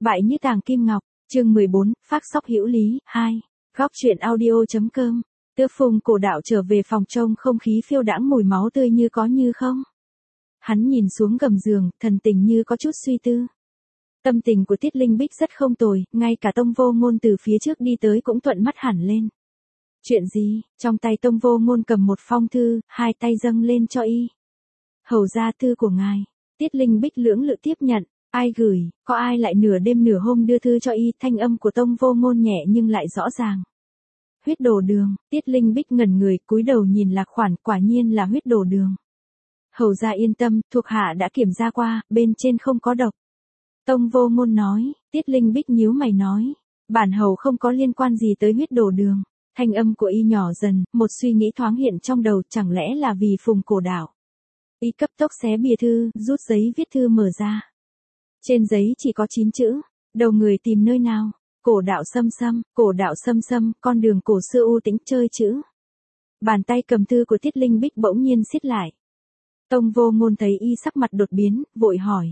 Bại như tàng kim ngọc, chương 14, phác sóc hữu lý, 2. Góc truyện audio.com. Tước Phùng Cổ Đạo trở về phòng trông không khí phiêu đãng mùi máu tươi như có như không. Hắn nhìn xuống gầm giường, thần tình như có chút suy tư. Tâm tình của Tiết Linh Bích rất không tồi, ngay cả Tông Vô Ngôn từ phía trước đi tới cũng thuận mắt hẳn lên. Chuyện gì? Trong tay Tông Vô Ngôn cầm một phong thư, hai tay dâng lên cho y. Hầu ra thư của ngài. Tiết Linh Bích lưỡng lự tiếp nhận. Ai gửi, có ai lại nửa đêm nửa hôm đưa thư cho y? Thanh âm của Tông Vô Ngôn nhẹ nhưng lại rõ ràng. Huyết Đồ Đường. Tiết Linh Bích ngẩn người, cúi đầu nhìn lạc khoản, quả nhiên là Huyết Đồ Đường. Hầu ra yên tâm, thuộc hạ đã kiểm tra qua, bên trên không có độc. Tông Vô Ngôn nói. Tiết Linh Bích nhíu mày nói, bản hầu không có liên quan gì tới Huyết Đồ Đường. Thanh âm của y nhỏ dần, một suy nghĩ thoáng hiện trong đầu, chẳng lẽ là vì Phùng Cổ Đạo. Y cấp tốc xé bìa thư, rút giấy viết thư mở ra. Trên giấy chỉ có 9 chữ, đầu người tìm nơi nào, cổ đạo xâm xâm, con đường cổ xưa u tĩnh chơi chữ. Bàn tay cầm thư của Tiết Linh Bích bỗng nhiên siết lại. Tông Vô Ngôn thấy y sắc mặt đột biến, vội hỏi.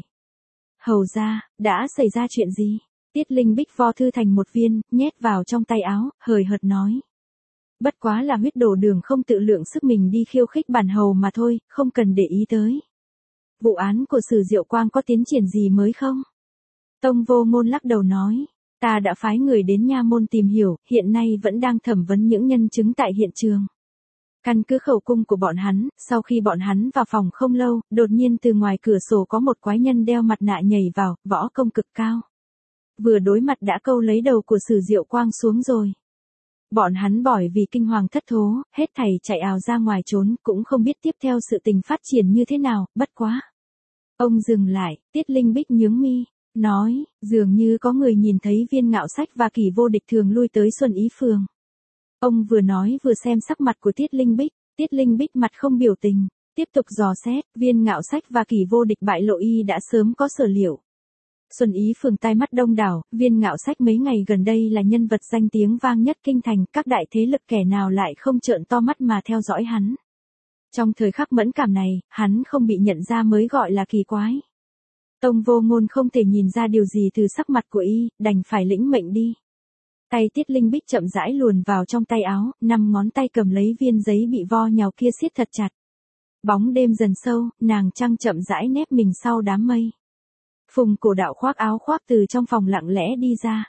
Hầu ra, đã xảy ra chuyện gì? Tiết Linh Bích vo thư thành một viên, nhét vào trong tay áo, hời hợt nói. Bất quá là Huyết Đồ Đường không tự lượng sức mình đi khiêu khích bản hầu mà thôi, không cần để ý tới. Vụ án của Sử Diệu Quang có tiến triển gì mới không? Tông Vô Ngôn lắc đầu nói, ta đã phái người đến nha môn tìm hiểu, hiện nay vẫn đang thẩm vấn những nhân chứng tại hiện trường. Căn cứ khẩu cung của bọn hắn, sau khi bọn hắn vào phòng không lâu, đột nhiên từ ngoài cửa sổ có một quái nhân đeo mặt nạ nhảy vào, võ công cực cao. Vừa đối mặt đã câu lấy đầu của Sử Diệu Quang xuống rồi. Bọn hắn bởi vì kinh hoàng thất thố, hết thảy chạy ào ra ngoài trốn, cũng không biết tiếp theo sự tình phát triển như thế nào, bất quá. Ông dừng lại, Tiết Linh Bích nhướng mi, nói, dường như có người nhìn thấy Viên Ngạo Sách và Kỷ Vô Địch thường lui tới Xuân Ý Phường. Ông vừa nói vừa xem sắc mặt của Tiết Linh Bích mặt không biểu tình, tiếp tục dò xét, Viên Ngạo Sách và Kỷ Vô Địch bại lộ y đã sớm có sở liệu. Xuân Ý Phường tai mắt đông đảo, Viên Ngạo Sách mấy ngày gần đây là nhân vật danh tiếng vang nhất kinh thành, các đại thế lực kẻ nào lại không trợn to mắt mà theo dõi hắn. Trong thời khắc mẫn cảm này, hắn không bị nhận ra mới gọi là kỳ quái. Tông Vô Ngôn không thể nhìn ra điều gì từ sắc mặt của y, đành phải lĩnh mệnh đi. Tay Tiết Linh Bích chậm rãi luồn vào trong tay áo, 5 ngón tay cầm lấy viên giấy bị vo nhào kia siết thật chặt. Bóng đêm dần sâu, nàng trăng chậm rãi nép mình sau đám mây. Phùng Cổ Đạo khoác áo khoác từ trong phòng lặng lẽ đi ra.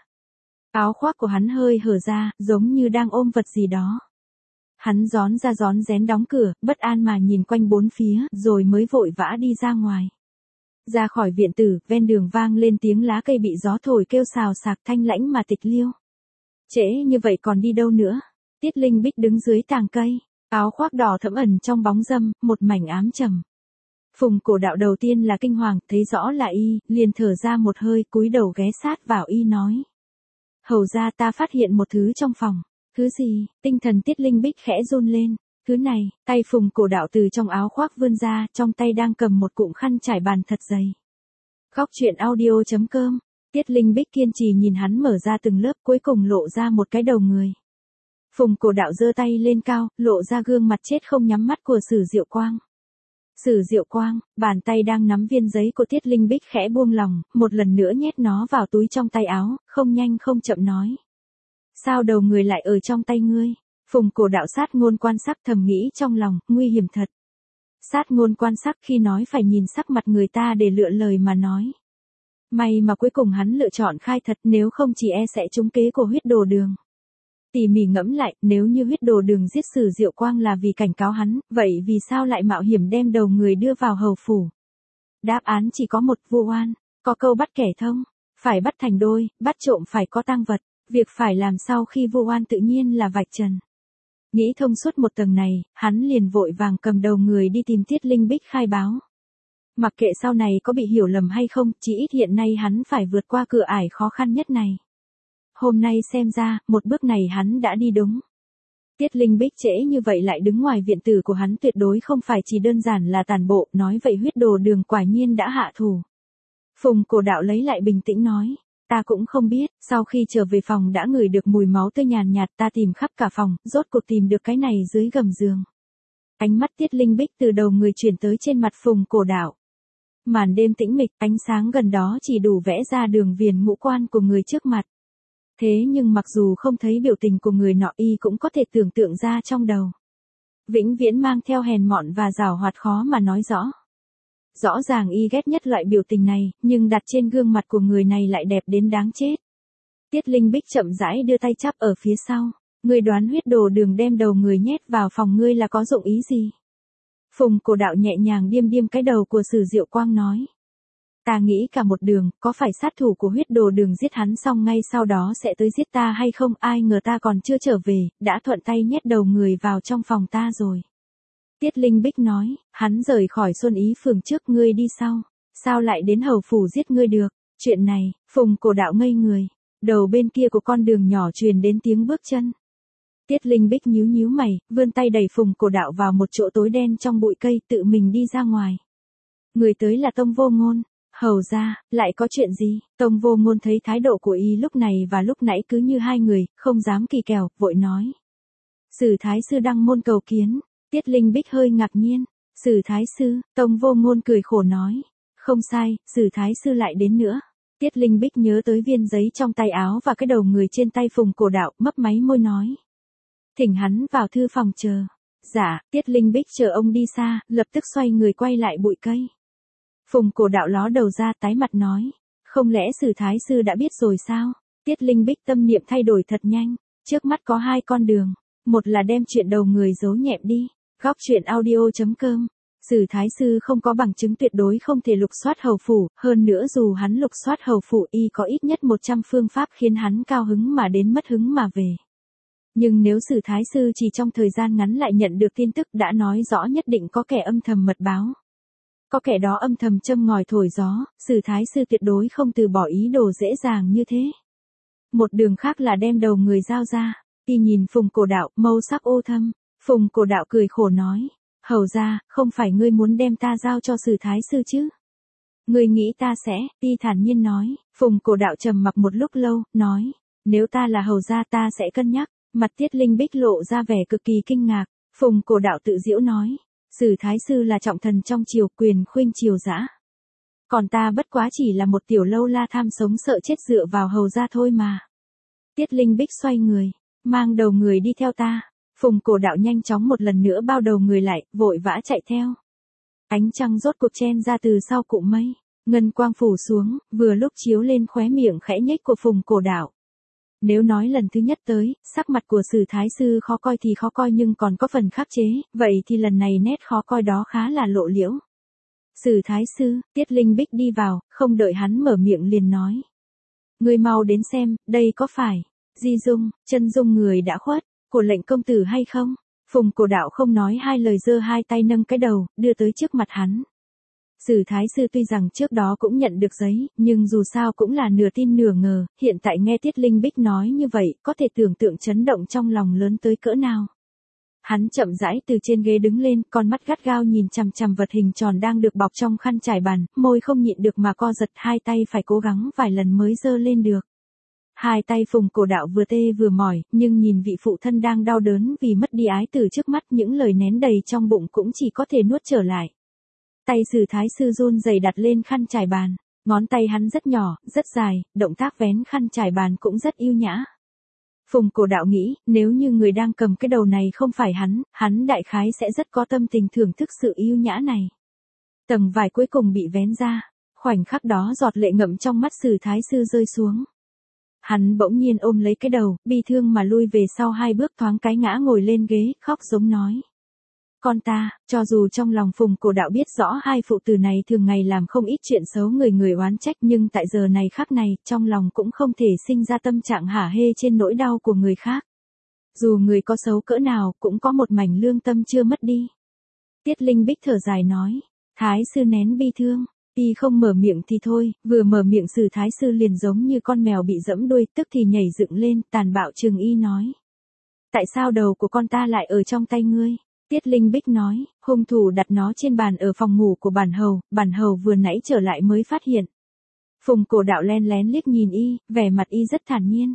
Áo khoác của hắn hơi hở ra, giống như đang ôm vật gì đó. Hắn rón rén đóng cửa, bất an mà nhìn quanh bốn phía, rồi mới vội vã đi ra ngoài. Ra khỏi viện tử, ven đường vang lên tiếng lá cây bị gió thổi kêu xào xạc thanh lãnh mà tịch liêu. Trễ như vậy còn đi đâu nữa? Tiết Linh Bích đứng dưới tàng cây, áo khoác đỏ thẫm ẩn trong bóng râm, một mảnh ám trầm. Phùng Cổ Đạo đầu tiên là kinh hoàng, thấy rõ là y, liền thở ra một hơi, cúi đầu ghé sát vào y nói. Hầu ra ta phát hiện một thứ trong phòng. Thứ gì? Tinh thần Tiết Linh Bích khẽ run lên. Thứ này, tay Phùng Cổ Đạo từ trong áo khoác vươn ra, trong tay đang cầm một cụm khăn trải bàn thật dày. Góc truyện audio.com. Tiết Linh Bích kiên trì nhìn hắn mở ra từng lớp, cuối cùng lộ ra một cái đầu người. Phùng Cổ Đạo giơ tay lên cao, lộ ra gương mặt chết không nhắm mắt của Sử Diệu Quang. Sử Diệu Quang, bàn tay đang nắm viên giấy của Tiết Linh Bích khẽ buông lòng, một lần nữa nhét nó vào túi trong tay áo, không nhanh không chậm nói. Sao đầu người lại ở trong tay ngươi? Phùng Cổ Đạo sát ngôn quan sắc thầm nghĩ trong lòng, nguy hiểm thật. Sát ngôn quan sắc khi nói phải nhìn sắc mặt người ta để lựa lời mà nói. May mà cuối cùng hắn lựa chọn khai thật, nếu không chỉ e sẽ trúng kế của Huyết Đồ Đường. Tỉ mỉ ngẫm lại, nếu như Huyết Đồ Đường giết Sử Diệu Quang là vì cảnh cáo hắn, vậy vì sao lại mạo hiểm đem đầu người đưa vào hầu phủ? Đáp án chỉ có một, vu oan. Có câu bắt kẻ thông, phải bắt thành đôi, bắt trộm phải có tang vật. Việc phải làm sau khi vu oan tự nhiên là vạch trần. Nghĩ thông suốt một tầng này, hắn liền vội vàng cầm đầu người đi tìm Tiết Linh Bích khai báo. Mặc kệ sau này có bị hiểu lầm hay không, chỉ ít hiện nay hắn phải vượt qua cửa ải khó khăn nhất này. Hôm nay xem ra, một bước này hắn đã đi đúng. Tiết Linh Bích trễ như vậy lại đứng ngoài viện tử của hắn tuyệt đối không phải chỉ đơn giản là tàn bộ, nói vậy Huyết Đồ Đường quả nhiên đã hạ thủ. Phùng Cổ Đạo lấy lại bình tĩnh nói. Ta cũng không biết, sau khi trở về phòng đã ngửi được mùi máu tươi nhàn nhạt, ta tìm khắp cả phòng, rốt cuộc tìm được cái này dưới gầm giường. Ánh mắt Tiết Linh Bích từ đầu người chuyển tới trên mặt Phùng Cổ Đạo. Màn đêm tĩnh mịch, ánh sáng gần đó chỉ đủ vẽ ra đường viền ngũ quan của người trước mặt. Thế nhưng mặc dù không thấy biểu tình của người nọ y cũng có thể tưởng tượng ra trong đầu. Vĩnh viễn mang theo hèn mọn và giảo hoạt khó mà nói rõ. Rõ ràng y ghét nhất loại biểu tình này, nhưng đặt trên gương mặt của người này lại đẹp đến đáng chết. Tiết Linh Bích chậm rãi đưa tay chắp ở phía sau. Ngươi đoán huyết đồ đường đem đầu người nhét vào phòng ngươi là có dụng ý gì? Phùng Cổ Đạo nhẹ nhàng điêm điêm cái đầu của Sử Diệu Quang nói. Ta nghĩ cả một đường, có phải sát thủ của huyết đồ đường giết hắn xong ngay sau đó sẽ tới giết ta hay không? Ai ngờ ta còn chưa trở về, đã thuận tay nhét đầu người vào trong phòng ta rồi. Tiết Linh Bích nói, hắn rời khỏi Xuân Ý phường trước, ngươi đi sau. Sao lại đến Hầu phủ giết ngươi được? Chuyện này, Phùng Cổ Đạo ngây người. Đầu bên kia của con đường nhỏ truyền đến tiếng bước chân. Tiết Linh Bích nhíu nhíu mày, vươn tay đẩy Phùng Cổ Đạo vào một chỗ tối đen trong bụi cây, tự mình đi ra ngoài. Người tới là Tông Vô Ngôn. Hầu ra, lại có chuyện gì? Tông Vô Ngôn thấy thái độ của y lúc này và lúc nãy cứ như hai người, không dám kỳ kèo, vội nói. Sử Thái Sư đăng môn cầu kiến. Tiết Linh Bích hơi ngạc nhiên. Sử Thái Sư, Tông Vô Ngôn cười khổ nói. Không sai, Sử Thái Sư lại đến nữa. Tiết Linh Bích nhớ tới viên giấy trong tay áo và cái đầu người trên tay Phùng Cổ Đạo, mấp máy môi nói. Thỉnh hắn vào thư phòng chờ. Dạ, Tiết Linh Bích chờ ông đi xa, lập tức xoay người quay lại bụi cây. Phùng Cổ Đạo ló đầu ra tái mặt nói. Không lẽ Sử Thái Sư đã biết rồi sao? Tiết Linh Bích tâm niệm thay đổi thật nhanh. Trước mắt có hai con đường. Một là đem chuyện đầu người giấu nhẹm đi. Góc chuyện audio.com. Sử Thái Sư không có bằng chứng tuyệt đối không thể lục soát Hầu phủ, hơn nữa dù hắn lục soát Hầu phủ y có ít nhất 100 phương pháp khiến hắn cao hứng mà đến mất hứng mà về. Nhưng nếu Sử Thái Sư chỉ trong thời gian ngắn lại nhận được tin tức đã nói rõ nhất định có kẻ âm thầm mật báo. Có kẻ đó âm thầm châm ngòi thổi gió, Sử Thái Sư tuyệt đối không từ bỏ ý đồ dễ dàng như thế. Một đường khác là đem đầu người giao ra, y nhìn Phùng Cổ Đạo, mâu sắc ô thâm. Phùng Cổ Đạo cười khổ nói. Hầu ra, không phải ngươi muốn đem ta giao cho Sử Thái Sư chứ? Ngươi nghĩ ta sẽ, y thản nhiên nói. Phùng Cổ Đạo trầm mặc một lúc lâu, nói. Nếu ta là hầu gia ta sẽ cân nhắc. Mặt Tiết Linh Bích lộ ra vẻ cực kỳ kinh ngạc. Phùng Cổ Đạo tự giễu nói. Sử Thái Sư là trọng thần trong triều, quyền khuynh triều dã. Còn ta bất quá chỉ là một tiểu lâu la tham sống sợ chết dựa vào hầu gia thôi mà. Tiết Linh Bích xoay người, mang đầu người đi theo ta. Phùng Cổ Đạo nhanh chóng một lần nữa bao đầu người lại, vội vã chạy theo. Ánh trăng rốt cuộc chen ra từ sau cụm mây, ngân quang phủ xuống, vừa lúc chiếu lên khóe miệng khẽ nhếch của Phùng Cổ Đạo. Nếu nói lần thứ nhất tới, sắc mặt của Sử Thái Sư khó coi thì khó coi nhưng còn có phần khắc chế, vậy thì lần này nét khó coi đó khá là lộ liễu. Sử Thái Sư, Tiết Linh Bích đi vào, không đợi hắn mở miệng liền nói. Ngươi mau đến xem, đây có phải Di Dung, chân dung người đã khuất của lệnh công tử hay không? Phùng Cổ Đạo không nói hai lời giơ hai tay nâng cái đầu, đưa tới trước mặt hắn. Sử Thái Sư tuy rằng trước đó cũng nhận được giấy, nhưng dù sao cũng là nửa tin nửa ngờ, hiện tại nghe Tiết Linh Bích nói như vậy, có thể tưởng tượng chấn động trong lòng lớn tới cỡ nào. Hắn chậm rãi từ trên ghế đứng lên, con mắt gắt gao nhìn chằm chằm vật hình tròn đang được bọc trong khăn trải bàn, môi không nhịn được mà co giật, hai tay phải cố gắng vài lần mới giơ lên được. Hai tay Phùng Cổ Đạo vừa tê vừa mỏi, nhưng nhìn vị phụ thân đang đau đớn vì mất đi ái tử trước mắt, những lời nén đầy trong bụng cũng chỉ có thể nuốt trở lại. Tay Sử Thái Sư run rẩy đặt lên khăn trải bàn, ngón tay hắn rất nhỏ, rất dài, động tác vén khăn trải bàn cũng rất yêu nhã. Phùng Cổ Đạo nghĩ, nếu như người đang cầm cái đầu này không phải hắn đại khái sẽ rất có tâm tình thưởng thức sự yêu nhã này. Tầng vải cuối cùng bị vén ra, khoảnh khắc đó giọt lệ ngậm trong mắt Sử Thái Sư rơi xuống. Hắn bỗng nhiên ôm lấy cái đầu, bi thương mà lui về sau hai bước, thoáng cái ngã ngồi lên ghế, khóc giống nói. Con ta, cho dù trong lòng Phùng Cổ Đạo biết rõ hai phụ tử này thường ngày làm không ít chuyện xấu người oán trách, nhưng tại giờ này khắc này, trong lòng cũng không thể sinh ra tâm trạng hả hê trên nỗi đau của người khác. Dù người có xấu cỡ nào, cũng có một mảnh lương tâm chưa mất đi. Tiết Linh Bích thở dài nói. Thái Sư nén bi thương. Y không mở miệng thì thôi, vừa mở miệng Sử Thái Sư liền giống như con mèo bị giẫm đuôi, tức thì nhảy dựng lên, tàn bạo trừng y nói. Tại sao đầu của con ta lại ở trong tay ngươi? Tiết Linh Bích nói, hung thủ đặt nó trên bàn ở phòng ngủ của bản hầu vừa nãy trở lại mới phát hiện. Phùng Cổ Đạo len lén liếc nhìn y, vẻ mặt y rất thản nhiên.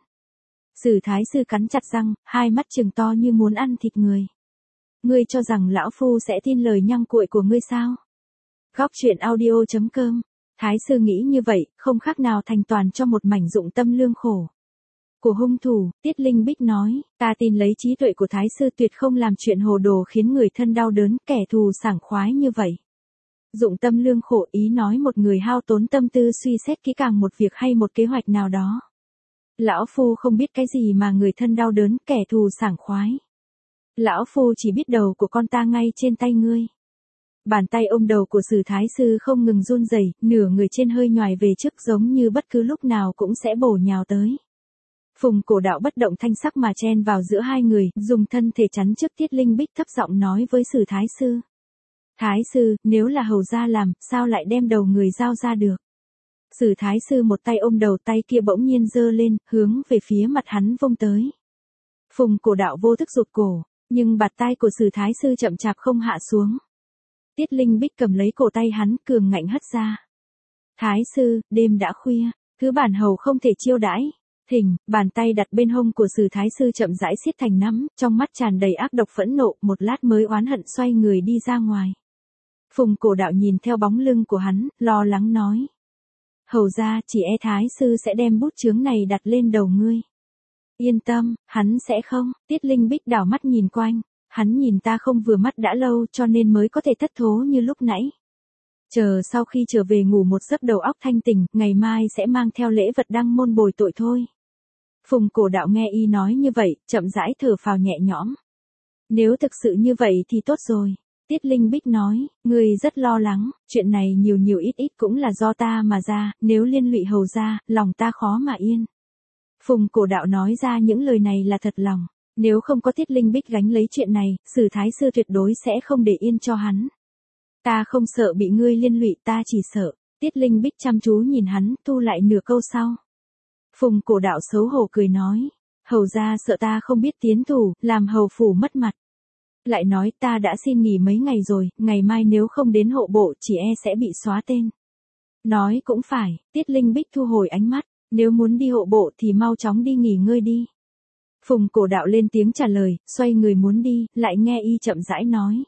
Sử Thái Sư cắn chặt răng, hai mắt trừng to như muốn ăn thịt người. Ngươi cho rằng lão phu sẽ tin lời nhăng cuội của ngươi sao? Góc truyện audio.com. Thái sư nghĩ như vậy, không khác nào thành toàn cho một mảnh dụng tâm lương khổ của hung thủ. Tiết Linh Bích nói, ta tin lấy trí tuệ của Thái sư tuyệt không làm chuyện hồ đồ khiến người thân đau đớn, kẻ thù sảng khoái như vậy. Dụng tâm lương khổ ý nói một người hao tốn tâm tư suy xét kỹ càng một việc hay một kế hoạch nào đó. Lão Phu không biết cái gì mà người thân đau đớn, kẻ thù sảng khoái. Lão Phu chỉ biết đầu của con ta ngay trên tay ngươi. Bàn tay ôm đầu của Sử Thái sư không ngừng run rẩy, nửa người trên hơi nhoài về trước giống như bất cứ lúc nào cũng sẽ bổ nhào tới. Phùng Cổ Đạo bất động thanh sắc mà chen vào giữa hai người, dùng thân thể chắn trước Tiết Linh Bích, thấp giọng nói với Sử Thái sư. Thái sư, nếu là hầu gia làm, sao lại đem đầu người giao ra được? Sử Thái sư một tay ôm đầu, tay kia bỗng nhiên giơ lên, hướng về phía mặt hắn vung tới. Phùng Cổ Đạo vô thức rụt cổ, nhưng bạt tai của Sử Thái sư chậm chạp không hạ xuống. Tiết Linh Bích cầm lấy cổ tay hắn, cường ngạnh hất ra. Thái sư, đêm đã khuya, thứ bản hầu không thể chiêu đãi. Thình, bàn tay đặt bên hông của Sử Thái sư chậm rãi siết thành nắm, trong mắt tràn đầy ác độc phẫn nộ, một lát mới oán hận xoay người đi ra ngoài. Phùng Cổ Đạo nhìn theo bóng lưng của hắn, lo lắng nói. Hầu ra, chỉ e Thái sư sẽ đem bút chướng này đặt lên đầu ngươi. Yên tâm, hắn sẽ không. Tiết Linh Bích đảo mắt nhìn quanh. Hắn nhìn ta không vừa mắt đã lâu cho nên mới có thể thất thố như lúc nãy. Chờ sau khi trở về ngủ một giấc đầu óc thanh tỉnh, ngày mai sẽ mang theo lễ vật đăng môn bồi tội thôi. Phùng Cổ Đạo nghe y nói như vậy, chậm rãi thở phào nhẹ nhõm. Nếu thực sự như vậy thì tốt rồi. Tiết Linh Bích nói, ngươi rất lo lắng, chuyện này nhiều nhiều ít ít cũng là do ta mà ra, nếu liên lụy hầu ra, lòng ta khó mà yên. Phùng Cổ Đạo nói ra những lời này là thật lòng. Nếu không có Tiết Linh Bích gánh lấy chuyện này, Sử Thái sư tuyệt đối sẽ không để yên cho hắn. Ta không sợ bị ngươi liên lụy, ta chỉ sợ. Tiết Linh Bích chăm chú nhìn hắn, thu lại nửa câu sau. Phùng Cổ Đạo xấu hổ cười nói, hầu ra sợ ta không biết tiến thủ, làm hầu phủ mất mặt. Lại nói ta đã xin nghỉ mấy ngày rồi, ngày mai nếu không đến hộ bộ chỉ e sẽ bị xóa tên. Nói cũng phải, Tiết Linh Bích thu hồi ánh mắt, nếu muốn đi hộ bộ thì mau chóng đi nghỉ ngơi đi. Phùng Cổ Đạo lên tiếng trả lời, xoay người muốn đi, lại nghe y chậm rãi nói.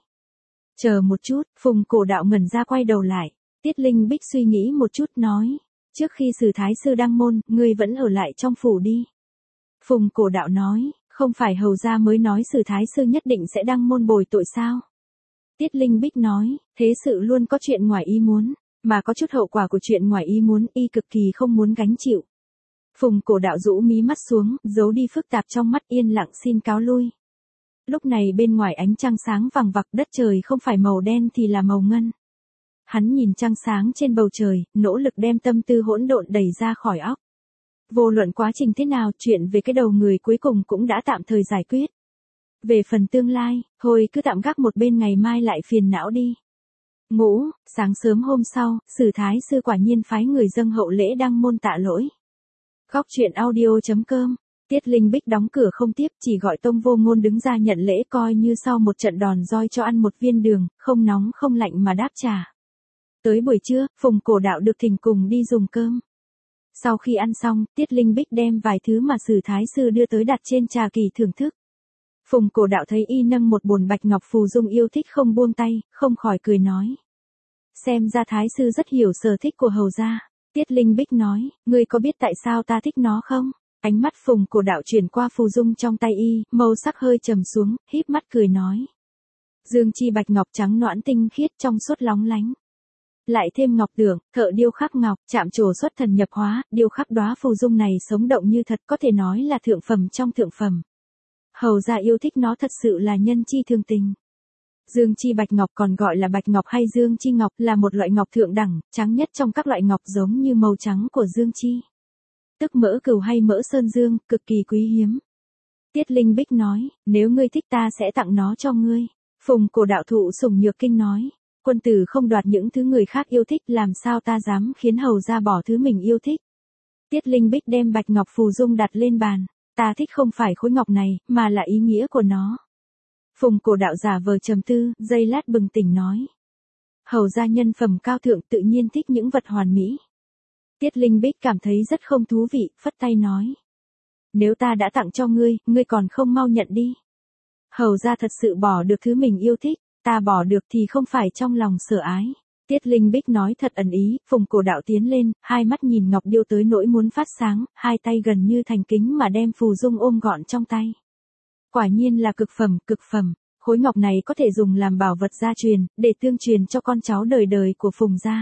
Chờ một chút, Phùng Cổ Đạo ngẩn ra quay đầu lại. Tiết Linh Bích suy nghĩ một chút nói. Trước khi Sử Thái sư đăng môn, ngươi vẫn ở lại trong phủ đi. Phùng Cổ Đạo nói, không phải hầu gia mới nói Sử Thái sư nhất định sẽ đăng môn bồi tội sao? Tiết Linh Bích nói, thế sự luôn có chuyện ngoài ý muốn, mà có chút hậu quả của chuyện ngoài ý muốn y cực kỳ không muốn gánh chịu. Phùng Cổ Đạo rũ mí mắt xuống, giấu đi phức tạp trong mắt, yên lặng xin cáo lui. Lúc này bên ngoài ánh trăng sáng vằng vặc, đất trời không phải màu đen thì là màu ngân. Hắn nhìn trăng sáng trên bầu trời, nỗ lực đem tâm tư hỗn độn đẩy ra khỏi óc. Vô luận quá trình thế nào, chuyện về cái đầu người cuối cùng cũng đã tạm thời giải quyết. Về phần tương lai, thôi cứ tạm gác một bên, ngày mai lại phiền não đi. Ngủ, sáng sớm hôm sau, Sử Thái sư quả nhiên phái người dâng hậu lễ đăng môn tạ lỗi. Góc truyện audio.com. Tiết Linh Bích đóng cửa không tiếp, chỉ gọi Tông Vô Ngôn đứng ra nhận lễ, coi như sau một trận đòn roi cho ăn một viên đường, không nóng không lạnh mà đáp trả. Tới buổi trưa, Phùng Cổ Đạo được thỉnh cùng đi dùng cơm. Sau khi ăn xong, Tiết Linh Bích đem vài thứ mà Sử Thái sư đưa tới đặt trên trà kỳ thưởng thức. Phùng Cổ Đạo thấy y nâng một bồn bạch ngọc phù dung yêu thích không buông tay, không khỏi cười nói. Xem ra Thái sư rất hiểu sở thích của hầu gia. Tiết Linh Bích nói, ngươi có biết tại sao ta thích nó không? Ánh mắt Phùng Cổ Đạo chuyển qua phù dung trong tay y, màu sắc hơi trầm xuống, híp mắt cười nói. Dương chi bạch ngọc trắng nõn tinh khiết trong suốt lóng lánh. Lại thêm ngọc tưởng, thợ điêu khắc ngọc, chạm trổ xuất thần nhập hóa, điêu khắc đóa phù dung này sống động như thật, có thể nói là thượng phẩm trong thượng phẩm. Hầu gia yêu thích nó thật sự là nhân chi thường tình. Dương chi bạch ngọc còn gọi là bạch ngọc hay dương chi ngọc, là một loại ngọc thượng đẳng, trắng nhất trong các loại ngọc, giống như màu trắng của dương chi. Tức mỡ cừu hay mỡ sơn dương, cực kỳ quý hiếm. Tiết Linh Bích nói, nếu ngươi thích ta sẽ tặng nó cho ngươi. Phùng Cổ Đạo thụ sủng nhược kinh nói, quân tử không đoạt những thứ người khác yêu thích, làm sao ta dám khiến hầu gia bỏ thứ mình yêu thích. Tiết Linh Bích đem bạch ngọc phù dung đặt lên bàn, ta thích không phải khối ngọc này, mà là ý nghĩa của nó. Phùng Cổ Đạo giả vờ trầm tư, giây lát bừng tỉnh nói. Hầu gia nhân phẩm cao thượng, tự nhiên thích những vật hoàn mỹ. Tiết Linh Bích cảm thấy rất không thú vị, phất tay nói. Nếu ta đã tặng cho ngươi, ngươi còn không mau nhận đi. Hầu gia thật sự bỏ được thứ mình yêu thích, ta bỏ được thì không phải trong lòng sợ ái. Tiết Linh Bích nói thật ẩn ý, Phùng Cổ Đạo tiến lên, hai mắt nhìn ngọc điêu tới nỗi muốn phát sáng, hai tay gần như thành kính mà đem phù dung ôm gọn trong tay. Quả nhiên là cực phẩm, khối ngọc này có thể dùng làm bảo vật gia truyền, để tương truyền cho con cháu đời đời của Phùng gia.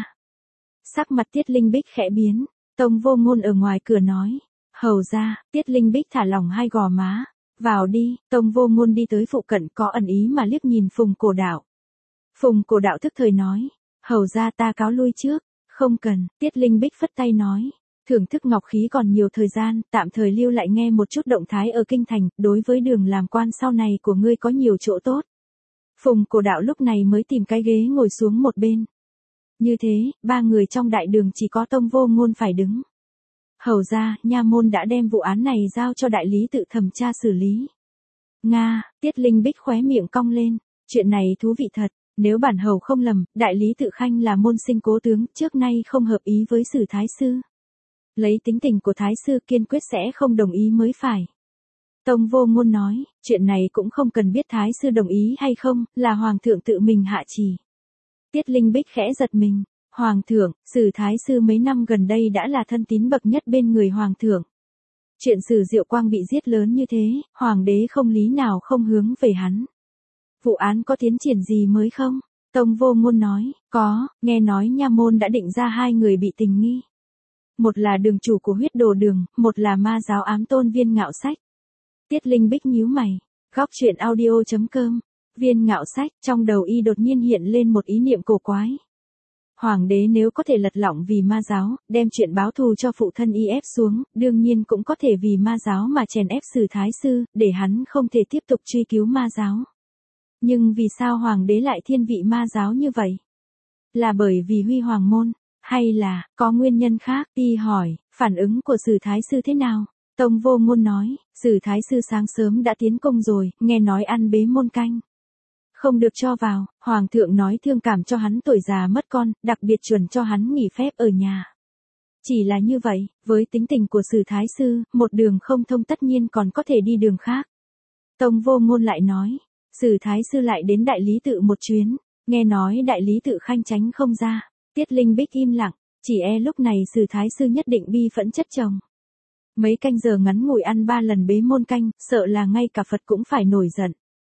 Sắc mặt Tiết Linh Bích khẽ biến, Tông Vô Ngôn ở ngoài cửa nói, hầu ra, Tiết Linh Bích thả lỏng hai gò má, vào đi, Tông Vô Ngôn đi tới phụ cận có ẩn ý mà liếc nhìn Phùng Cổ Đạo. Phùng Cổ Đạo thức thời nói, hầu ra ta cáo lui trước, không cần, Tiết Linh Bích phất tay nói, thưởng thức ngọc khí còn nhiều thời gian, tạm thời lưu lại nghe một chút động thái ở kinh thành, đối với đường làm quan sau này của ngươi có nhiều chỗ tốt. Phùng Cổ Đạo lúc này mới tìm cái ghế ngồi xuống một bên. Như thế, ba người trong đại đường chỉ có Tông Vô Ngôn phải đứng. Hầu ra, nha môn đã đem vụ án này giao cho đại lý tự thẩm tra xử lý. Nga, Tiết Linh Bích khóe miệng cong lên, chuyện này thú vị thật. Nếu bản hầu không lầm, đại lý tự Khanh là môn sinh cố tướng, trước nay không hợp ý với Sử Thái Sư. Lấy tính tình của Thái Sư kiên quyết sẽ không đồng ý mới phải. Tông Vô Ngôn nói, chuyện này cũng không cần biết Thái Sư đồng ý hay không, là Hoàng thượng tự mình hạ chỉ. Tiết Linh Bích khẽ giật mình, Hoàng thượng, Sử Thái Sư mấy năm gần đây đã là thân tín bậc nhất bên người Hoàng thượng. Chuyện Sử Diệu Quang bị giết lớn như thế, Hoàng đế không lý nào không hướng về hắn. Vụ án có tiến triển gì mới không? Tông Vô Ngôn nói, có, nghe nói nha môn đã định ra hai người bị tình nghi. Một là đường chủ của huyết đồ đường, một là ma giáo ám tôn Viên Ngạo Sách. Tiết Linh Bích nhíu mày, góc truyện audio.com, Viên Ngạo Sách, trong đầu y đột nhiên hiện lên một ý niệm cổ quái. Hoàng đế nếu có thể lật lọng vì ma giáo, đem chuyện báo thù cho phụ thân y ép xuống, đương nhiên cũng có thể vì ma giáo mà chèn ép Sử Thái Sư, để hắn không thể tiếp tục truy cứu ma giáo. Nhưng vì sao hoàng đế lại thiên vị ma giáo như vậy? Là bởi vì huy hoàng môn, hay là có nguyên nhân khác? Y hỏi, phản ứng của Sử Thái Sư thế nào? Tông Vô Ngôn nói, Sử Thái Sư sáng sớm đã tiến công rồi, nghe nói ăn bế môn canh. Không được cho vào, Hoàng thượng nói thương cảm cho hắn tuổi già mất con, đặc biệt chuẩn cho hắn nghỉ phép ở nhà. Chỉ là như vậy, với tính tình của Sử Thái Sư, một đường không thông tất nhiên còn có thể đi đường khác. Tông Vô Ngôn lại nói, Sử Thái Sư lại đến đại lý tự một chuyến, nghe nói đại lý tự Khanh tránh không ra. Tiết Linh Bích im lặng, chỉ lúc này Sử Thái Sư nhất định bi phẫn chất chồng. Mấy canh giờ ngắn ngủi ăn 3 lần bế môn canh, sợ là ngay cả Phật cũng phải nổi giận.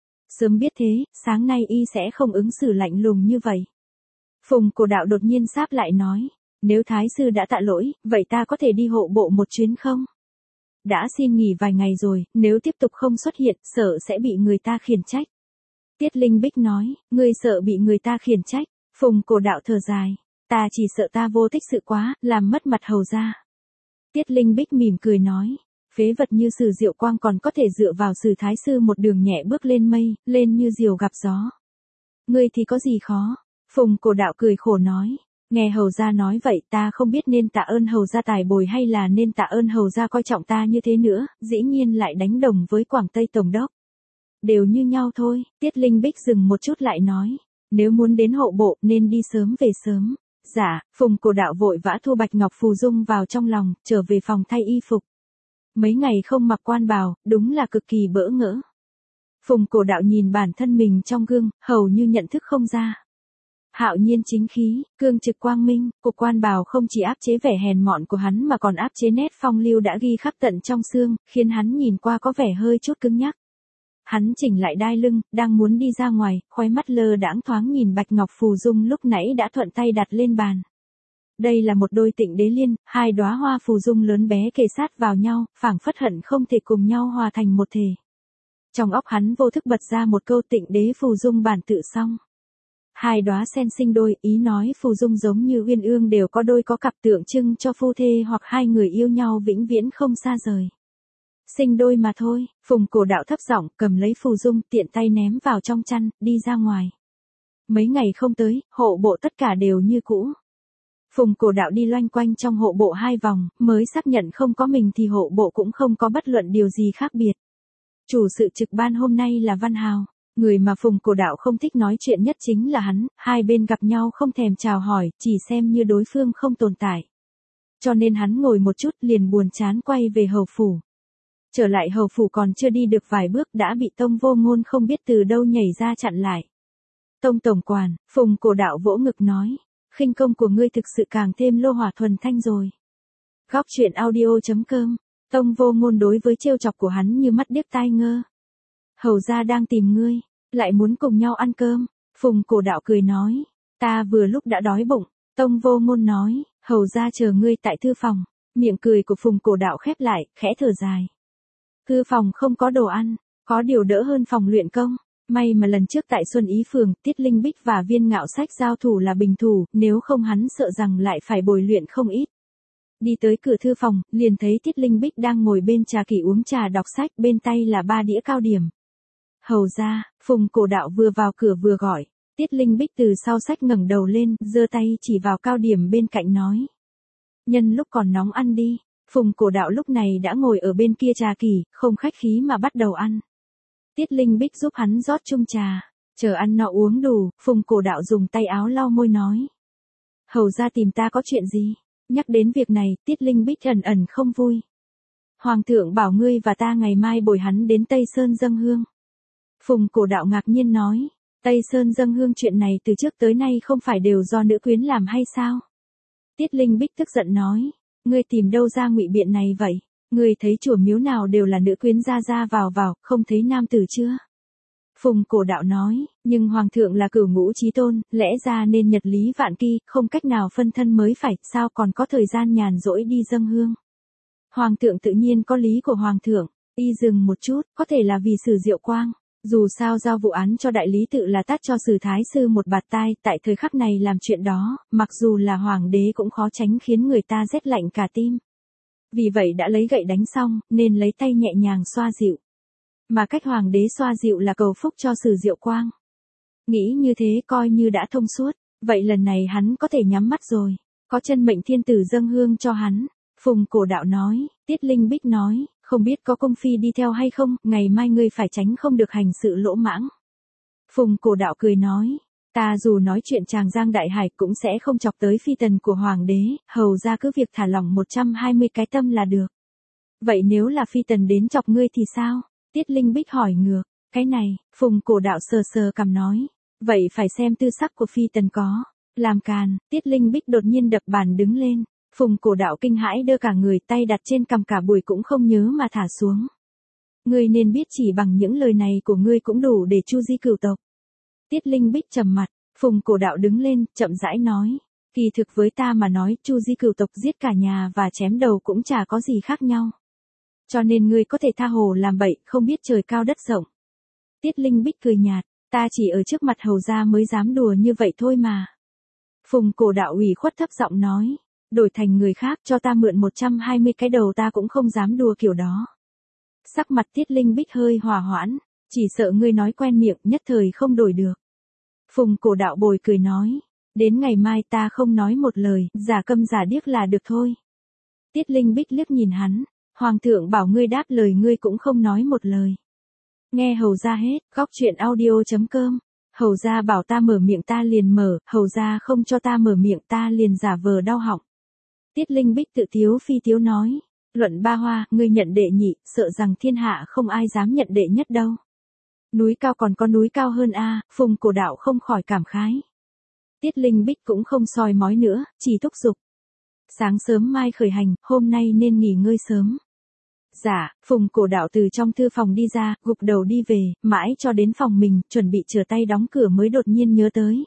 Sớm biết thế, sáng nay y sẽ không ứng xử lạnh lùng như vậy. Phùng Cổ Đạo đột nhiên sáp lại nói, nếu Thái Sư đã tạ lỗi, vậy ta có thể đi hộ bộ một chuyến không? Đã xin nghỉ vài ngày rồi, nếu tiếp tục không xuất hiện, sợ sẽ bị người ta khiển trách. Tiết Linh Bích nói, ngươi sợ bị người ta khiển trách. Phùng Cổ Đạo thở dài, ta chỉ sợ ta vô tích sự quá, làm mất mặt hầu ra. Tiết Linh Bích mỉm cười nói, phế vật như Sử Diệu Quang còn có thể dựa vào Sử Thái Sư một đường nhẹ bước lên mây, lên như diều gặp gió. Ngươi thì có gì khó? Phùng Cổ Đạo cười khổ nói, nghe hầu gia nói vậy ta không biết nên tạ ơn hầu gia tài bồi hay là nên tạ ơn hầu gia coi trọng ta như thế nữa, dĩ nhiên lại đánh đồng với Quảng Tây Tổng đốc. Đều như nhau thôi, Tiết Linh Bích dừng một chút lại nói, nếu muốn đến hộ bộ nên đi sớm về sớm. Dạ, Phùng Cổ Đạo vội vã thu bạch ngọc phù dung vào trong lòng, trở về phòng thay y phục. Mấy ngày không mặc quan bào, đúng là cực kỳ bỡ ngỡ. Phùng Cổ Đạo nhìn bản thân mình trong gương, hầu như nhận thức không ra. Hạo nhiên chính khí, cương trực quang minh, cục quan bào không chỉ áp chế vẻ hèn mọn của hắn mà còn áp chế nét phong lưu đã ghi khắc tận trong xương, khiến hắn nhìn qua có vẻ hơi chút cứng nhắc. Hắn chỉnh lại đai lưng, đang muốn đi ra ngoài, khóe mắt lơ đãng thoáng nhìn bạch ngọc phù dung lúc nãy đã thuận tay đặt lên bàn. Đây là một đôi tịnh đế liên, hai đóa hoa phù dung lớn bé kề sát vào nhau, phảng phất hận không thể cùng nhau hòa thành một thể. Trong óc hắn vô thức bật ra một câu tịnh đế phù dung bản tự xong. Hai đóa sen sinh đôi, ý nói phù dung giống như uyên ương đều có đôi có cặp tượng trưng cho phu thê hoặc hai người yêu nhau vĩnh viễn không xa rời. Sinh đôi mà thôi, Phùng Cổ Đạo thấp giọng cầm lấy phù dung tiện tay ném vào trong chăn, đi ra ngoài. Mấy ngày không tới, hộ bộ tất cả đều như cũ. Phùng Cổ Đạo đi loanh quanh trong hộ bộ 2 vòng, mới xác nhận không có mình thì hộ bộ cũng không có bất luận điều gì khác biệt. Chủ sự trực ban hôm nay là Văn Hào, người mà Phùng Cổ Đạo không thích nói chuyện nhất chính là hắn, hai bên gặp nhau không thèm chào hỏi, chỉ xem như đối phương không tồn tại. Cho nên hắn ngồi một chút liền buồn chán quay về hầu phủ. Trở lại hầu phủ còn chưa đi được vài bước đã bị Tông Vô Ngôn không biết từ đâu nhảy ra chặn lại. Tông tổng quản, Phùng Cổ Đạo vỗ ngực nói, khinh công của ngươi thực sự càng thêm lô hỏa thuần thanh rồi. Góc truyện audio.com, Tông Vô Ngôn đối với trêu chọc của hắn như mắt điếc tai ngơ. Hầu gia đang tìm ngươi, lại muốn cùng nhau ăn cơm. Phùng Cổ Đạo cười nói, ta vừa lúc đã đói bụng. Tông Vô Ngôn nói, hầu gia chờ ngươi tại thư phòng. Miệng cười của Phùng Cổ Đạo khép lại, khẽ thở dài. Thư phòng không có đồ ăn, có điều đỡ hơn phòng luyện công. May mà lần trước tại Xuân Ý Phường, Tiết Linh Bích và Viên Ngạo Sách giao thủ là bình thủ, nếu không hắn sợ rằng lại phải bồi luyện không ít. Đi tới cửa thư phòng, liền thấy Tiết Linh Bích đang ngồi bên trà kỷ uống trà đọc sách, bên tay là 3 đĩa cao điểm. Hầu ra, Phùng Cổ Đạo vừa vào cửa vừa gọi. Tiết Linh Bích từ sau sách ngẩng đầu lên, giơ tay chỉ vào cao điểm bên cạnh nói. Nhân lúc còn nóng ăn đi. Phùng Cổ Đạo lúc này đã ngồi ở bên kia trà kỷ, không khách khí mà bắt đầu ăn. Tiết Linh Bích giúp hắn rót chung trà. Chờ ăn no uống đủ, Phùng Cổ Đạo dùng tay áo lau môi nói. Hầu ra tìm ta có chuyện gì? Nhắc đến việc này, Tiết Linh Bích ẩn ẩn không vui. Hoàng thượng bảo ngươi và ta ngày mai bồi hắn đến Tây Sơn dâng hương. Phùng Cổ Đạo ngạc nhiên nói. Tây Sơn dâng hương chuyện này từ trước tới nay không phải đều do nữ quyến làm hay sao? Tiết Linh Bích tức giận nói. Ngươi tìm đâu ra ngụy biện này vậy? Ngươi thấy chùa miếu nào đều là nữ quyến ra vào, không thấy nam tử chưa? Phùng Cổ Đạo nói, nhưng Hoàng thượng là cửu ngũ chí tôn, lẽ ra nên nhật lý vạn kỳ, không cách nào phân thân mới phải, sao còn có thời gian nhàn rỗi đi dâng hương? Hoàng thượng tự nhiên có lý của Hoàng thượng, y dừng một chút, có thể là vì Sử Diệu Quang. Dù sao giao vụ án cho đại lý tự là tát cho Sử Thái Sư một bạt tai, tại thời khắc này làm chuyện đó, mặc dù là Hoàng đế cũng khó tránh khiến người ta rét lạnh cả tim. Vì vậy đã lấy gậy đánh xong, nên lấy tay nhẹ nhàng xoa dịu. Mà cách Hoàng đế xoa dịu là cầu phúc cho Sử Diệu Quang. Nghĩ như thế coi như đã thông suốt, vậy lần này hắn có thể nhắm mắt rồi, có chân mệnh thiên tử dâng hương cho hắn. Phùng Cổ Đạo nói, Tiết Linh Bích nói, không biết có công phi đi theo hay không, ngày mai ngươi phải tránh không được hành sự lỗ mãng. Phùng Cổ Đạo cười nói, ta dù nói chuyện Tràng Giang Đại Hải cũng sẽ không chọc tới phi tần của Hoàng đế, hầu ra cứ việc thả lỏng 120 cái tâm là được. Vậy nếu là phi tần đến chọc ngươi thì sao? Tiết Linh Bích hỏi ngược, cái này, Phùng Cổ Đạo sờ sờ cằm nói, vậy phải xem tư sắc của phi tần có. Làm càn, Tiết Linh Bích đột nhiên đập bàn đứng lên. Phùng Cổ Đạo kinh hãi đơ cả người, tay đặt trên cằm cả buổi cũng không nhớ mà thả xuống. Ngươi nên biết chỉ bằng những lời này của ngươi cũng đủ để chu di cửu tộc. Tiết Linh Bích trầm mặt, Phùng Cổ Đạo đứng lên, chậm rãi nói, kỳ thực với ta mà nói, chu di cửu tộc giết cả nhà và chém đầu cũng chả có gì khác nhau. Cho nên ngươi có thể tha hồ làm bậy, không biết trời cao đất rộng. Tiết Linh Bích cười nhạt, ta chỉ ở trước mặt hầu gia mới dám đùa như vậy thôi mà. Phùng Cổ Đạo ủy khuất thấp giọng nói, đổi thành người khác cho ta mượn 120 cái đầu ta cũng không dám đùa kiểu đó. Sắc mặt Tiết Linh Bích hơi hòa hoãn, chỉ sợ ngươi nói quen miệng nhất thời không đổi được. Phùng Cổ Đạo bồi cười nói, đến ngày mai ta không nói một lời, giả câm giả điếc là được thôi. Tiết Linh Bích liếc nhìn hắn, Hoàng thượng bảo ngươi đáp lời ngươi cũng không nói một lời. Nghe hầu ra hết, góc truyện audio.com. Hầu ra bảo ta mở miệng ta liền mở, hầu ra không cho ta mở miệng ta liền giả vờ đau họng. Tiết Linh Bích tự tiếu phi tiếu nói, luận ba hoa, ngươi nhận đệ nhị, sợ rằng thiên hạ không ai dám nhận đệ nhất đâu. Núi cao còn có núi cao hơn a. Phùng Cổ Đạo không khỏi cảm khái. Tiết Linh Bích cũng không soi mói nữa, chỉ thúc giục. Sáng sớm mai khởi hành, hôm nay nên nghỉ ngơi sớm. Dạ, Phùng Cổ Đạo từ trong thư phòng đi ra, gục đầu đi về, mãi cho đến phòng mình, chuẩn bị trở tay đóng cửa mới đột nhiên nhớ tới.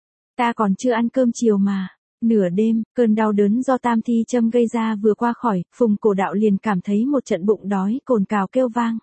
Ta còn chưa ăn cơm chiều mà. Nửa đêm, cơn đau đớn do tam thi châm gây ra vừa qua khỏi, Phùng Cổ Đạo liền cảm thấy một trận bụng đói, cồn cào kêu vang.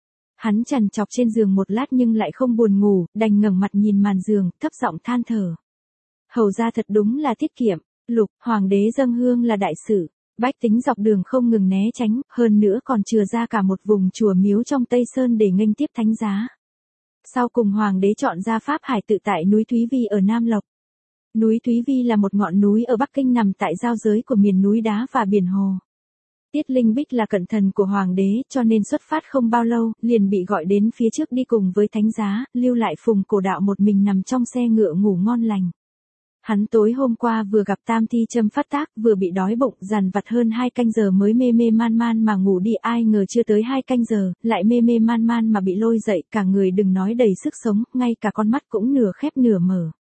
Hắn trằn trọc trên giường một lát nhưng lại không buồn ngủ, đành ngẩng mặt nhìn màn giường, thấp giọng than thở. Hầu ra thật đúng là tiết kiệm, Lục, Hoàng đế dâng hương là đại sự. Bách tính dọc đường không ngừng né tránh, hơn nữa còn chừa ra cả một vùng chùa miếu trong Tây Sơn để nghênh tiếp thánh giá. Sau cùng Hoàng đế chọn ra Pháp Hải tự tại núi Thúy Vi ở Nam Lộc. Núi Thúy Vi là một ngọn núi ở Bắc Kinh nằm tại giao giới của miền núi đá và biển hồ. Tiết Linh Bích là cận thần của Hoàng đế cho nên xuất phát không bao lâu, liền bị gọi đến phía trước đi cùng với thánh giá, lưu lại Phùng Cổ Đạo một mình nằm trong xe ngựa ngủ ngon lành. Hắn tối hôm qua vừa gặp tam thi châm phát tác, vừa bị đói bụng, dằn vặt hơn 2 canh giờ mới mê mê man man mà ngủ đi, ai ngờ chưa tới 2 canh giờ, lại mê mê man man mà bị lôi dậy, cả người đừng nói đầy sức sống, ngay cả con mắt cũng nửa khép nửa mở.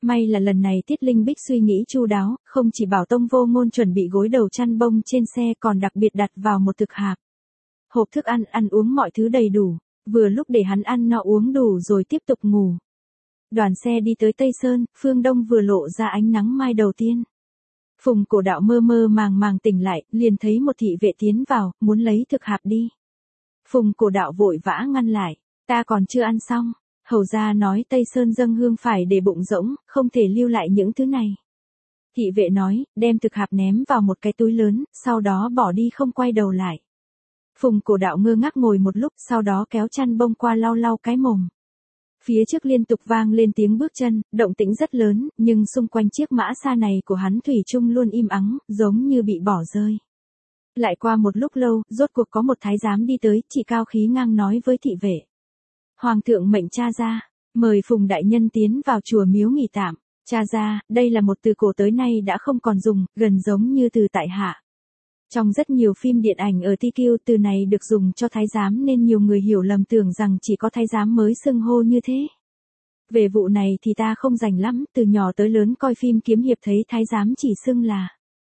May là lần này Tiết Linh Bích suy nghĩ chu đáo, không chỉ bảo Tông Vô Ngôn chuẩn bị gối đầu chăn bông trên xe còn đặc biệt đặt vào một thực hạp. Hộp thức ăn, ăn uống mọi thứ đầy đủ, vừa lúc để hắn ăn no uống đủ rồi tiếp tục ngủ. Đoàn xe đi tới Tây Sơn, phương đông vừa lộ ra ánh nắng mai đầu tiên. Phùng Cổ Đạo mơ mơ màng màng tỉnh lại, liền thấy một thị vệ tiến vào, muốn lấy thực hạp đi. Phùng Cổ Đạo vội vã ngăn lại, ta còn chưa ăn xong. Hầu gia nói Tây Sơn dâng hương phải để bụng rỗng, không thể lưu lại những thứ này. Thị vệ nói, đem thực hạp ném vào một cái túi lớn, sau đó bỏ đi không quay đầu lại. Phùng Cổ Đạo ngơ ngác ngồi một lúc, sau đó kéo chăn bông qua lau lau cái mồm. Phía trước liên tục vang lên tiếng bước chân, động tĩnh rất lớn, nhưng xung quanh chiếc mã xa này của hắn thủy chung luôn im ắng, giống như bị bỏ rơi. Lại qua một lúc lâu, rốt cuộc có một thái giám đi tới, chỉ cao khí ngang nói với thị vệ. Hoàng thượng mệnh cha ra, mời Phùng đại nhân tiến vào chùa miếu nghỉ tạm. Cha ra, đây là một từ cổ tới nay đã không còn dùng, gần giống như từ tại hạ. Trong rất nhiều phim điện ảnh ở TQ, từ này được dùng cho thái giám nên nhiều người hiểu lầm tưởng rằng chỉ có thái giám mới xưng hô như thế. Về vụ này thì ta không rành lắm, từ nhỏ tới lớn coi phim kiếm hiệp thấy thái giám chỉ xưng là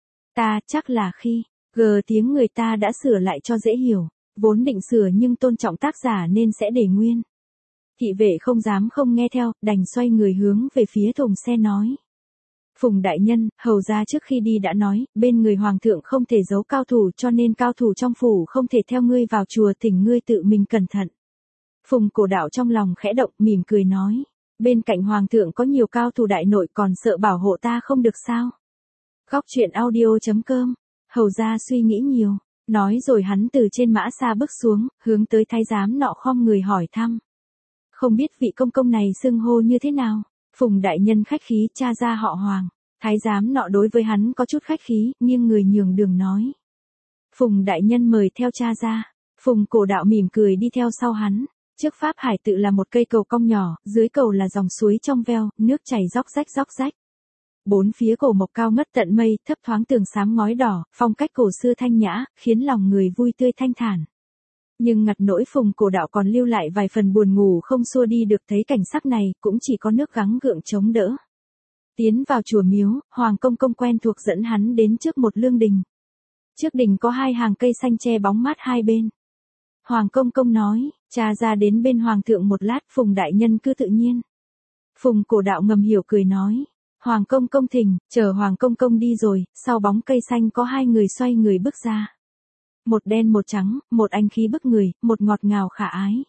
ta, chắc là khi tiếng người ta đã sửa lại cho dễ hiểu, vốn định sửa nhưng tôn trọng tác giả nên sẽ để nguyên. Thị vệ không dám không nghe theo, đành xoay người hướng về phía thùng xe nói. Phùng đại nhân, hầu gia trước khi đi đã nói, bên người hoàng thượng không thể giấu cao thủ cho nên cao thủ trong phủ không thể theo ngươi vào chùa, thỉnh ngươi tự mình cẩn thận. Phùng Cổ Đạo trong lòng khẽ động, mỉm cười nói, bên cạnh hoàng thượng có nhiều cao thủ đại nội, còn sợ bảo hộ ta không được sao? Góc truyện audio.com. Hầu gia suy nghĩ nhiều, nói rồi hắn từ trên mã xa bước xuống, hướng tới thái giám nọ khom người hỏi thăm. Không biết vị công công này xưng hô như thế nào? Phùng đại nhân khách khí, cha ra họ Hoàng. Thái giám nọ đối với hắn có chút khách khí, nghiêng người nhường đường nói. Phùng đại nhân mời theo cha ra. Phùng Cổ Đạo mỉm cười đi theo sau hắn. Trước Pháp Hải tự là một cây cầu cong nhỏ, dưới cầu là dòng suối trong veo, nước chảy róc rách. Bốn phía cổ mộc cao ngất tận mây, thấp thoáng tường xám ngói đỏ, phong cách cổ xưa thanh nhã, khiến lòng người vui tươi thanh thản. Nhưng ngặt nỗi Phùng Cổ Đạo còn lưu lại vài phần buồn ngủ không xua đi được, thấy cảnh sắc này, cũng chỉ có nước gắng gượng chống đỡ. Tiến vào chùa miếu, Hoàng công công quen thuộc dẫn hắn đến trước một lương đình. Trước đình có hai hàng cây xanh che bóng mát hai bên. Hoàng công công nói, cha ra đến bên hoàng thượng một lát, Phùng đại nhân cứ tự nhiên. Phùng Cổ Đạo ngầm hiểu cười nói, Hoàng công công thỉnh. Chờ Hoàng công công đi rồi, sau bóng cây xanh có hai người xoay người bước ra. Một đen một trắng, một anh khí bức người, một ngọt ngào khả ái.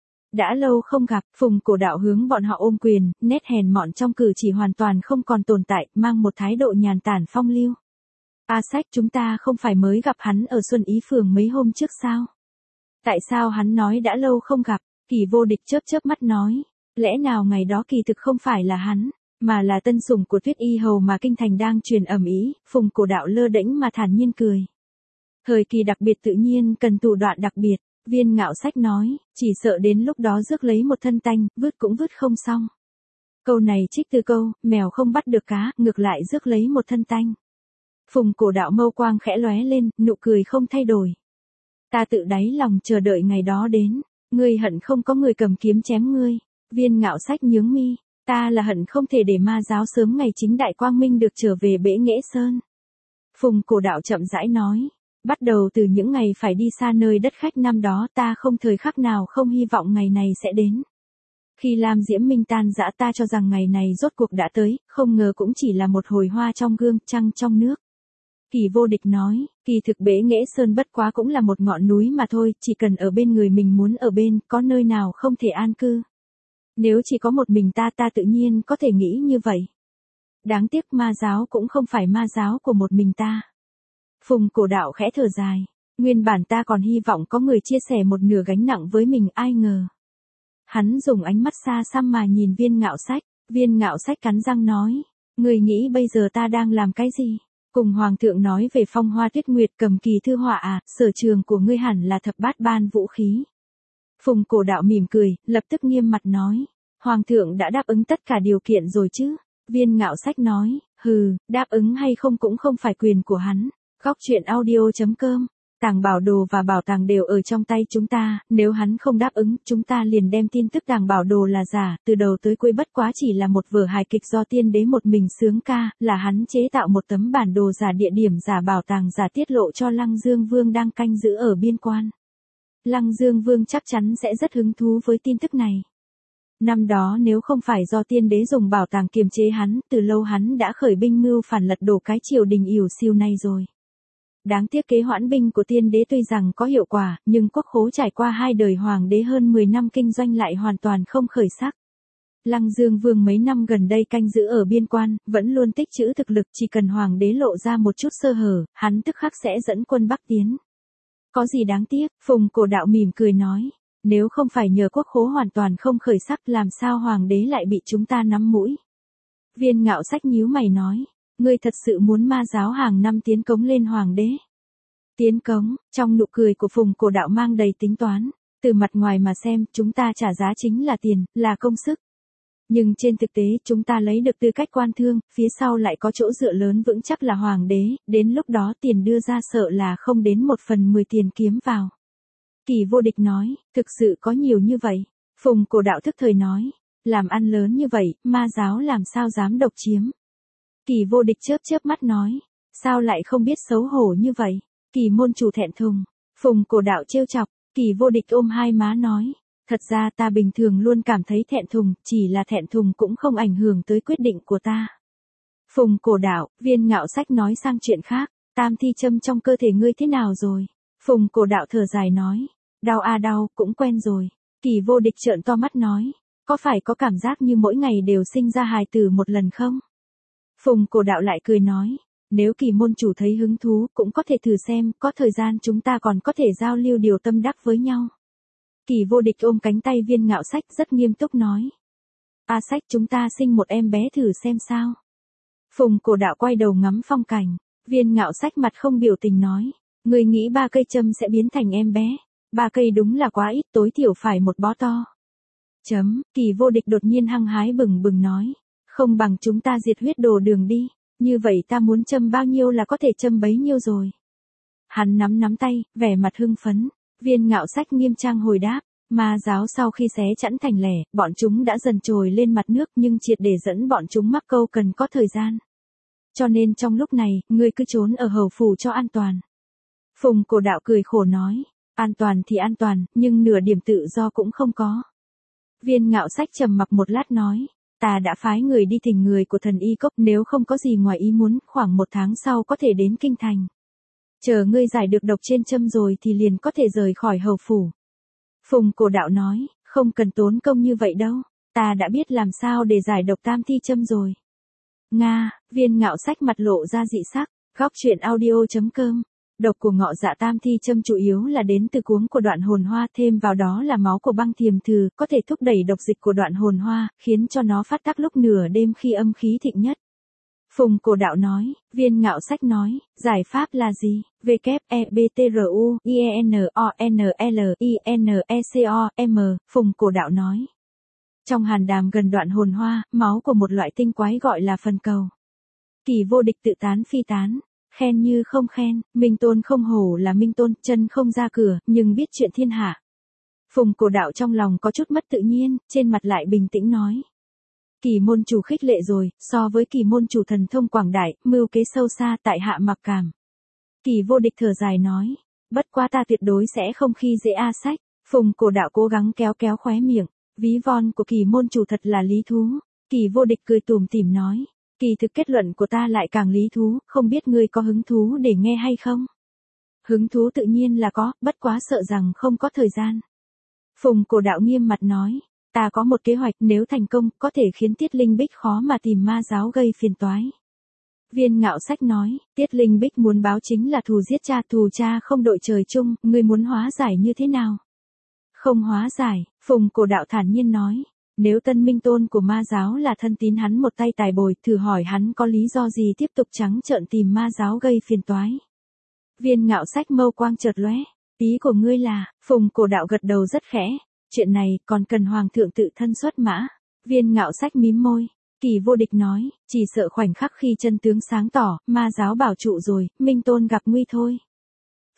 Đã lâu không gặp, Phùng Cổ Đạo hướng bọn họ ôm quyền, nét hèn mọn trong cử chỉ hoàn toàn không còn tồn tại, mang một thái độ nhàn tản phong lưu. A Sách, chúng ta không phải mới gặp hắn ở Xuân Ý Phường mấy hôm trước sao? Tại sao hắn nói đã lâu không gặp? Kỳ Vô Địch chớp mắt nói, lẽ nào ngày đó kỳ thực không phải là hắn, mà là tân sủng của Tuyết Y hầu mà kinh thành đang truyền ầm ĩ. Phùng Cổ Đạo lơ đễnh mà thản nhiên cười. Thời kỳ đặc biệt tự nhiên cần thủ đoạn đặc biệt. Viên Ngạo Sách nói, chỉ sợ đến lúc đó rước lấy một thân tanh, vứt cũng vứt không xong. Câu này trích từ câu, mèo không bắt được cá, ngược lại rước lấy một thân tanh. Phùng Cổ Đạo mâu quang khẽ lóe lên, nụ cười không thay đổi. Ta tự đáy lòng chờ đợi ngày đó đến, ngươi hận không có người cầm kiếm chém ngươi. Viên Ngạo Sách nhướng mi, ta là hận không thể để ma giáo sớm ngày chính đại quang minh được trở về Bể Nghệ Sơn. Phùng Cổ Đạo chậm rãi nói. Bắt đầu từ những ngày phải đi xa nơi đất khách năm đó, ta không thời khắc nào không hy vọng ngày này sẽ đến. Khi Lam Diễm Minh tan rã, ta cho rằng ngày này rốt cuộc đã tới, không ngờ cũng chỉ là một hồi hoa trong gương, trăng trong nước. Kỳ Vô Địch nói, kỳ thực Bể Nghệ Sơn bất quá cũng là một ngọn núi mà thôi, chỉ cần ở bên người mình muốn ở bên, có nơi nào không thể an cư. Nếu chỉ có một mình ta tự nhiên có thể nghĩ như vậy. Đáng tiếc ma giáo cũng không phải ma giáo của một mình ta. Phùng Cổ Đạo khẽ thở dài, nguyên bản ta còn hy vọng có người chia sẻ một nửa gánh nặng với mình, ai ngờ. Hắn dùng ánh mắt xa xăm mà nhìn Viên Ngạo Sách, Viên Ngạo Sách cắn răng nói, người nghĩ bây giờ ta đang làm cái gì? Cùng hoàng thượng nói về Phong Hoa Tuyết Nguyệt cầm kỳ thư họa à, sở trường của ngươi hẳn là thập bát ban vũ khí. Phùng Cổ Đạo mỉm cười, lập tức nghiêm mặt nói, hoàng thượng đã đáp ứng tất cả điều kiện rồi chứ? Viên Ngạo Sách nói, hừ, đáp ứng hay không cũng không phải quyền của hắn. Góc truyện audio.com Tàng bảo đồ và bảo tàng đều ở trong tay chúng ta, nếu hắn không đáp ứng, chúng ta liền đem tin tức tàng bảo đồ là giả, từ đầu tới cuối bất quá chỉ là một vở hài kịch do tiên đế một mình sướng ca, là hắn chế tạo một tấm bản đồ giả, địa điểm giả, bảo tàng giả, tiết lộ cho Lăng Dương Vương đang canh giữ ở biên quan. Lăng Dương Vương chắc chắn sẽ rất hứng thú với tin tức này. Năm đó nếu không phải do tiên đế dùng bảo tàng kiềm chế hắn, từ lâu hắn đã khởi binh mưu phản lật đổ cái triều đình ỉu xìu này rồi. Đáng tiếc kế hoãn binh của tiên đế tuy rằng có hiệu quả, nhưng quốc khố trải qua 2 đời hoàng đế hơn 10 năm kinh doanh lại hoàn toàn không khởi sắc. Lăng Dương Vương mấy năm gần đây canh giữ ở biên quan, vẫn luôn tích trữ thực lực, chỉ cần hoàng đế lộ ra một chút sơ hở, hắn tức khắc sẽ dẫn quân bắc tiến. Có gì đáng tiếc, Phùng Cổ Đạo mỉm cười nói, nếu không phải nhờ quốc khố hoàn toàn không khởi sắc, làm sao hoàng đế lại bị chúng ta nắm mũi. Viên Ngạo Sách nhíu mày nói, ngươi thật sự muốn ma giáo hàng năm tiến cống lên hoàng đế. Tiến cống, trong nụ cười của Phùng Cổ Đạo mang đầy tính toán, từ mặt ngoài mà xem, chúng ta trả giá chính là tiền, là công sức. Nhưng trên thực tế chúng ta lấy được tư cách quan thương, phía sau lại có chỗ dựa lớn vững chắc là hoàng đế, đến lúc đó tiền đưa ra sợ là không đến 1/10 tiền kiếm vào. Kỳ Vô Địch nói, thực sự có nhiều như vậy. Phùng Cổ Đạo thức thời nói, làm ăn lớn như vậy, ma giáo làm sao dám độc chiếm. Kỳ Vô Địch chớp chớp mắt nói, sao lại không biết xấu hổ như vậy. Kỳ môn chủ thẹn thùng. Phùng Cổ Đạo trêu chọc, Kỳ Vô Địch ôm hai má nói, thật ra ta bình thường luôn cảm thấy thẹn thùng, chỉ là thẹn thùng cũng không ảnh hưởng tới quyết định của ta. Phùng Cổ Đạo, Viên Ngạo Sách nói sang chuyện khác, tam thi châm trong cơ thể ngươi thế nào rồi? Phùng Cổ Đạo thở dài nói, đau à đau, cũng quen rồi. Kỳ Vô Địch trợn to mắt nói, có phải có cảm giác như mỗi ngày đều sinh ra hài tử một lần không? Phùng Cổ Đạo lại cười nói, nếu Kỳ môn chủ thấy hứng thú cũng có thể thử xem, có thời gian chúng ta còn có thể giao lưu điều tâm đắc với nhau. Kỳ Vô Địch ôm cánh tay Viên Ngạo Sách rất nghiêm túc nói, A Sách, chúng ta sinh một em bé thử xem sao. Phùng Cổ Đạo quay đầu ngắm phong cảnh, Viên Ngạo Sách mặt không biểu tình nói, người nghĩ 3 cây châm sẽ biến thành em bé, 3 cây đúng là quá ít, tối thiểu phải một bó to. Kỳ Vô Địch đột nhiên hăng hái bừng bừng nói, không bằng chúng ta diệt huyết đồ đường đi, như vậy ta muốn châm bao nhiêu là có thể châm bấy nhiêu rồi. Hắn nắm tay, vẻ mặt hưng phấn. Viên Ngạo Sách nghiêm trang hồi đáp, ma giáo sau khi xé chẵn thành lẻ, bọn chúng đã dần trồi lên mặt nước, nhưng triệt để dẫn bọn chúng mắc câu cần có thời gian. Cho nên trong lúc này, ngươi cứ trốn ở hầu phủ cho an toàn. Phùng Cổ Đạo cười khổ nói, an toàn thì an toàn, nhưng nửa điểm tự do cũng không có. Viên Ngạo Sách trầm mặc một lát nói, ta đã phái người đi thỉnh người của thần y cốc, nếu không có gì ngoài ý muốn, khoảng 1 tháng sau có thể đến kinh thành. Chờ ngươi giải được độc trên châm rồi thì liền có thể rời khỏi hầu phủ. Phùng Cổ Đạo nói, không cần tốn công như vậy đâu, ta đã biết làm sao để giải độc tam thi châm rồi. Nga, Viên Ngạo Sách mặt lộ ra dị sắc, góc truyện audio.com. Độc của ngọ dạ tam thi châm chủ yếu là đến từ cuống của đoạn hồn hoa, thêm vào đó là máu của băng thiềm thừ, có thể thúc đẩy độc dịch của đoạn hồn hoa, khiến cho nó phát tác lúc nửa đêm khi âm khí thịnh nhất. Phùng Cổ Đạo nói, Viên Ngạo Sách nói, giải pháp là gì? WEBTRUINONLINECOM, Phùng Cổ Đạo nói. Trong hàn đàm gần đoạn hồn hoa, máu của một loại tinh quái gọi là phần cầu. Kỳ Vô Địch tự tán phi tán, khen như không khen, Minh Tôn không hổ là Minh Tôn, chân không ra cửa, nhưng biết chuyện thiên hạ. Phùng Cổ Đạo trong lòng có chút mất tự nhiên, trên mặt lại bình tĩnh nói. Kỳ môn chủ khích lệ rồi, so với Kỳ môn chủ thần thông quảng đại, mưu kế sâu xa, tại hạ mặc cảm. Kỳ Vô Địch thở dài nói, bất quá ta tuyệt đối sẽ không khi dễ A Sách. Phùng Cổ Đạo cố gắng kéo khóe miệng, ví von của Kỳ môn chủ thật là lý thú. Kỳ Vô Địch cười tủm tỉm nói, kỳ thực kết luận của ta lại càng lý thú, không biết ngươi có hứng thú để nghe hay không? Hứng thú tự nhiên là có, bất quá sợ rằng không có thời gian. Phùng Cổ Đạo nghiêm mặt nói, ta có một kế hoạch, nếu thành công, có thể khiến Tiết Linh Bích khó mà tìm ma giáo gây phiền toái. Viên Ngạo Sách nói, Tiết Linh Bích muốn báo chính là thù giết cha, thù cha không đội trời chung, ngươi muốn hóa giải như thế nào? Không hóa giải, Phùng Cổ Đạo thản nhiên nói, nếu Tân Minh Tôn của ma giáo là thân tín hắn một tay tài bồi, thử hỏi hắn có lý do gì tiếp tục trắng trợn tìm ma giáo gây phiền toái. Viên Ngạo Sách mâu quang chợt lóe, ý của ngươi là, Phùng Cổ Đạo gật đầu rất khẽ, chuyện này còn cần hoàng thượng tự thân xuất mã. Viên Ngạo Sách mím môi, Kỳ Vô Địch nói, chỉ sợ khoảnh khắc khi chân tướng sáng tỏ, ma giáo bảo trụ rồi, Minh Tôn gặp nguy thôi.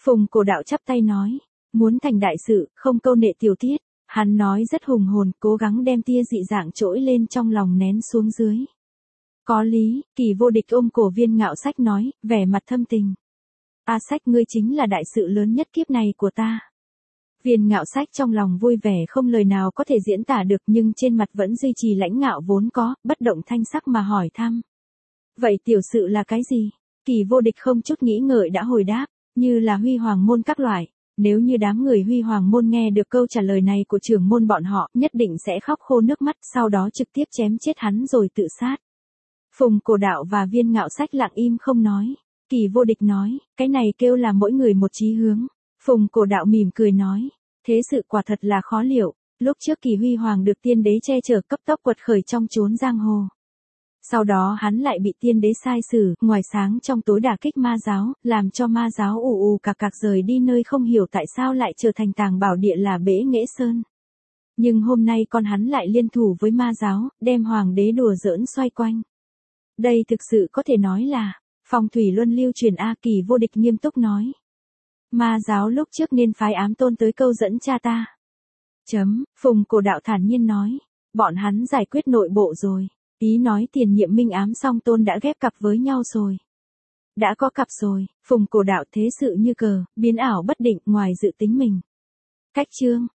Phùng Cổ Đạo chắp tay nói, muốn thành đại sự, không câu nệ tiểu tiết. Hắn nói rất hùng hồn, cố gắng đem tia dị dạng trỗi lên trong lòng nén xuống dưới. Có lý, Kỳ Vô Địch ôm cổ Viên Ngạo Sách nói, vẻ mặt thâm tình. A Sách, ngươi chính là đại sự lớn nhất kiếp này của ta. Viên Ngạo Sách trong lòng vui vẻ không lời nào có thể diễn tả được, nhưng trên mặt vẫn duy trì lãnh ngạo vốn có, bất động thanh sắc mà hỏi thăm. Vậy tiểu sự là cái gì? Kỳ Vô Địch không chút nghĩ ngợi đã hồi đáp, như là Huy Hoàng môn các loại. Nếu như đám người Huy Hoàng môn nghe được câu trả lời này của trưởng môn bọn họ, nhất định sẽ khóc khô nước mắt, sau đó trực tiếp chém chết hắn rồi tự sát. Phùng Cổ Đạo và Viên Ngạo Sách lặng im không nói. Kỳ Vô Địch nói, cái này kêu là mỗi người một chí hướng. Phùng Cổ Đạo mỉm cười nói, thế sự quả thật là khó liệu. Lúc trước Kỳ Huy Hoàng được tiên đế che chở, cấp tốc quật khởi trong chốn giang hồ. Sau đó hắn lại bị tiên đế sai xử, ngoài sáng trong tối đả kích ma giáo, làm cho ma giáo ù cạc rời đi nơi không hiểu tại sao lại trở thành tàng bảo địa là Bế Nghệ Sơn. Nhưng hôm nay con hắn lại liên thủ với ma giáo, đem hoàng đế đùa giỡn xoay quanh. Đây thực sự có thể nói là phong thủy luân lưu truyền. A. Kỳ Vô Địch nghiêm túc nói, ma giáo lúc trước nên phái ám tôn tới câu dẫn cha ta. Phùng Cổ Đạo thản nhiên nói, bọn hắn giải quyết nội bộ rồi. Ý nói Tiền Nhiệm Minh ám song tôn đã ghép cặp với nhau rồi. Đã có cặp rồi. Phùng Cổ Đạo thế sự như cờ, biến ảo bất định, ngoài dự tính mình. Cách chương.